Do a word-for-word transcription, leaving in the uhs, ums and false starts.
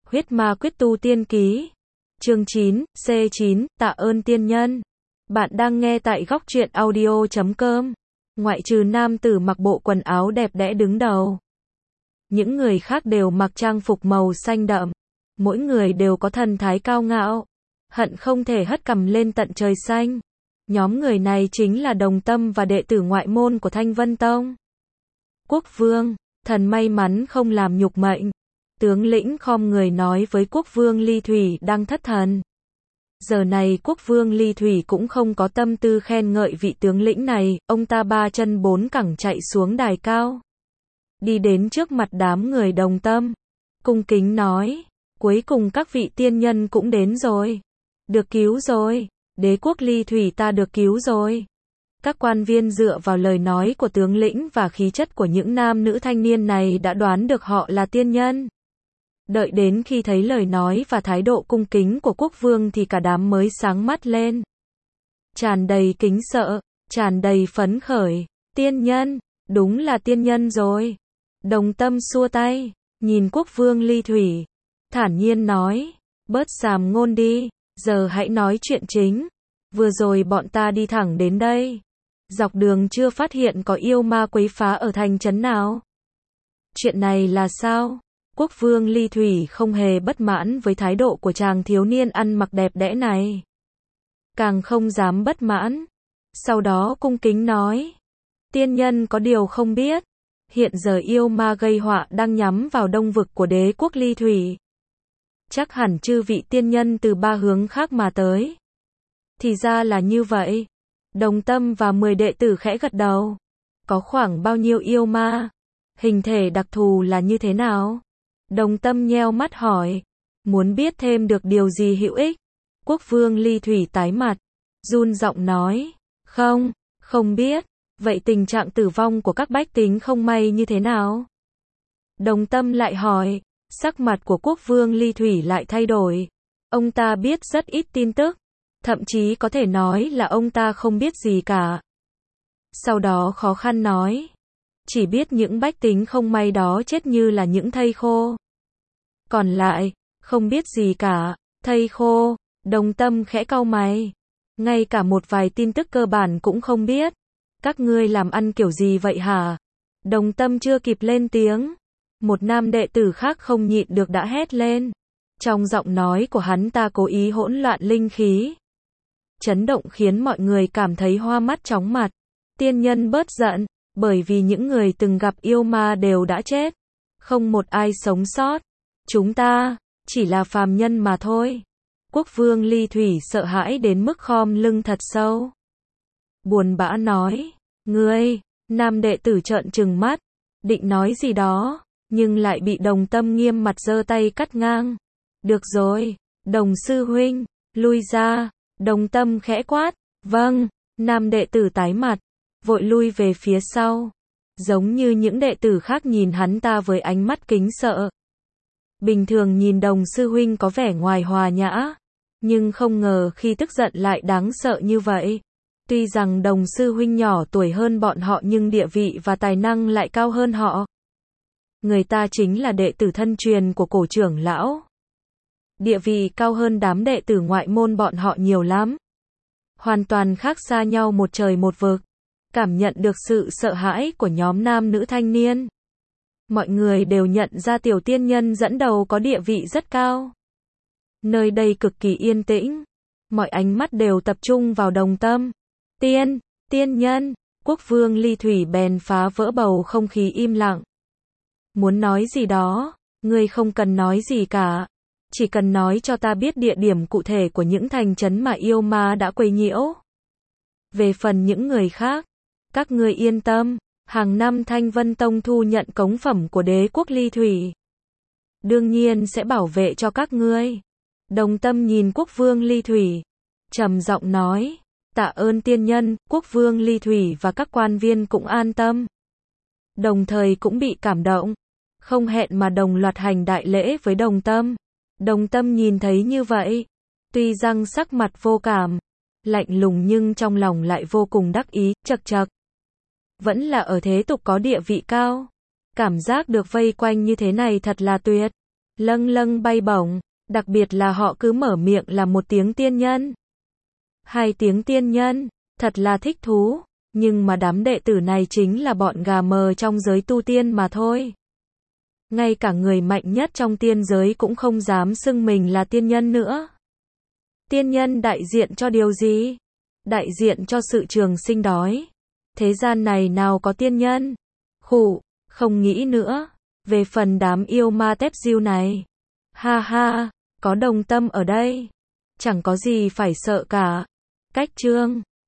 Huyết Ma Quyết Tu Tiên Ký. Chương chín, C chín, Tạ ơn tiên nhân. Bạn đang nghe tại góc truyện audio chấm com. Ngoại trừ nam tử mặc bộ quần áo đẹp đẽ đứng đầu, những người khác đều mặc trang phục màu xanh đậm. Mỗi người đều có thần thái cao ngạo, hận không thể hất cằm lên tận trời xanh. Nhóm người này chính là đồng tâm và đệ tử ngoại môn của Thanh Vân Tông. Quốc vương, thần may mắn không làm nhục mệnh. Tướng lĩnh khom người nói với quốc vương Ly Thủy đang thất thần. Giờ này quốc vương Ly Thủy cũng không có tâm tư khen ngợi vị tướng lĩnh này, ông ta ba chân bốn cẳng chạy xuống đài cao. Đi đến trước mặt đám người đồng tâm, cung kính nói, cuối cùng các vị tiên nhân cũng đến rồi. Được cứu rồi, đế quốc Ly Thủy ta được cứu rồi. Các quan viên dựa vào lời nói của tướng lĩnh và khí chất của những nam nữ thanh niên này đã đoán được họ là tiên nhân. Đợi đến khi thấy lời nói và thái độ cung kính của quốc vương thì cả đám mới sáng mắt lên. Tràn đầy kính sợ, tràn đầy phấn khởi. Tiên nhân, đúng là tiên nhân rồi. Đồng tâm xua tay, nhìn quốc vương Ly Thủy, thản nhiên nói, bớt sàm ngôn đi, giờ hãy nói chuyện chính. Vừa rồi bọn ta đi thẳng đến đây. Dọc đường chưa phát hiện có yêu ma quấy phá ở thành trấn nào. Chuyện này là sao? Quốc vương Ly Thủy không hề bất mãn với thái độ của chàng thiếu niên ăn mặc đẹp đẽ này. Càng không dám bất mãn. Sau đó cung kính nói, tiên nhân có điều không biết. Hiện giờ yêu ma gây họa đang nhắm vào đông vực của đế quốc Ly Thủy. Chắc hẳn chư vị tiên nhân từ ba hướng khác mà tới. Thì ra là như vậy. Đồng tâm và mười đệ tử khẽ gật đầu. Có khoảng bao nhiêu yêu ma? Hình thể đặc thù là như thế nào? Đồng tâm nheo mắt hỏi. Muốn biết thêm được điều gì hữu ích? Quốc vương Ly Thủy tái mặt, run giọng nói, không, không biết. Vậy tình trạng tử vong của các bách tính không may như thế nào? Đồng tâm lại hỏi. Sắc mặt của quốc vương Ly Thủy lại thay đổi. Ông ta biết rất ít tin tức. Thậm chí có thể nói là ông ta không biết gì cả. Sau đó khó khăn nói, chỉ biết những bách tính không may đó chết như là những thây khô. Còn lại, không biết gì cả. Thây khô, đồng tâm khẽ cau mày. Ngay cả một vài tin tức cơ bản cũng không biết. Các ngươi làm ăn kiểu gì vậy hả? Đồng tâm chưa kịp lên tiếng, một nam đệ tử khác không nhịn được đã hét lên. Trong giọng nói của hắn ta cố ý hỗn loạn linh khí. Chấn động khiến mọi người cảm thấy hoa mắt chóng mặt. Tiên nhân bớt giận, bởi vì những người từng gặp yêu ma đều đã chết. Không một ai sống sót. Chúng ta, chỉ là phàm nhân mà thôi. Quốc vương Ly Thủy sợ hãi đến mức khom lưng thật sâu. Buồn bã nói, ngươi, nam đệ tử trợn trừng mắt, định nói gì đó, nhưng lại bị đồng tâm nghiêm mặt giơ tay cắt ngang. Được rồi, đồng sư huynh, lui ra. Đồng tâm khẽ quát, vâng. Nam đệ tử tái mặt, vội lui về phía sau. Giống như những đệ tử khác nhìn hắn ta với ánh mắt kính sợ. Bình thường nhìn đồng sư huynh có vẻ ngoài hòa nhã, nhưng không ngờ khi tức giận lại đáng sợ như vậy. Tuy rằng đồng sư huynh nhỏ tuổi hơn bọn họ nhưng địa vị và tài năng lại cao hơn họ. Người ta chính là đệ tử thân truyền của cổ trưởng lão. Địa vị cao hơn đám đệ tử ngoại môn bọn họ nhiều lắm. Hoàn toàn khác xa nhau một trời một vực. Cảm nhận được sự sợ hãi của nhóm nam nữ thanh niên. Mọi người đều nhận ra tiểu tiên nhân dẫn đầu có địa vị rất cao. Nơi đây cực kỳ yên tĩnh. Mọi ánh mắt đều tập trung vào đồng tâm. Tiên, tiên nhân, quốc vương Ly Thủy bèn phá vỡ bầu không khí im lặng. Muốn nói gì đó, ngươi không cần nói gì cả. Chỉ cần nói cho ta biết địa điểm cụ thể của những thành trấn mà yêu ma đã quấy nhiễu. Về phần những người khác, các ngươi yên tâm, hàng năm Thanh Vân Tông thu nhận cống phẩm của đế quốc Ly Thủy. Đương nhiên sẽ bảo vệ cho các ngươi. Đồng tâm nhìn quốc vương Ly Thủy, trầm giọng nói, tạ ơn tiên nhân. Quốc vương Ly Thủy và các quan viên cũng an tâm. Đồng thời cũng bị cảm động, không hẹn mà đồng loạt hành đại lễ với đồng tâm. Đồng tâm nhìn thấy như vậy, tuy rằng sắc mặt vô cảm, lạnh lùng nhưng trong lòng lại vô cùng đắc ý, chậc chậc. Vẫn là ở thế tục có địa vị cao. Cảm giác được vây quanh như thế này thật là tuyệt. lâng lâng bay bổng, đặc biệt là họ cứ mở miệng là một tiếng tiên nhân. Hai tiếng tiên nhân, thật là thích thú, nhưng mà đám đệ tử này chính là bọn gà mờ trong giới tu tiên mà thôi. Ngay cả người mạnh nhất trong tiên giới cũng không dám xưng mình là tiên nhân nữa. Tiên nhân đại diện cho điều gì? Đại diện cho sự trường sinh đói. Thế gian này nào có tiên nhân? Khụ, không nghĩ nữa. Về phần đám yêu ma tép diêu này. Ha ha, có đồng tâm ở đây. Chẳng có gì phải sợ cả. Cách chương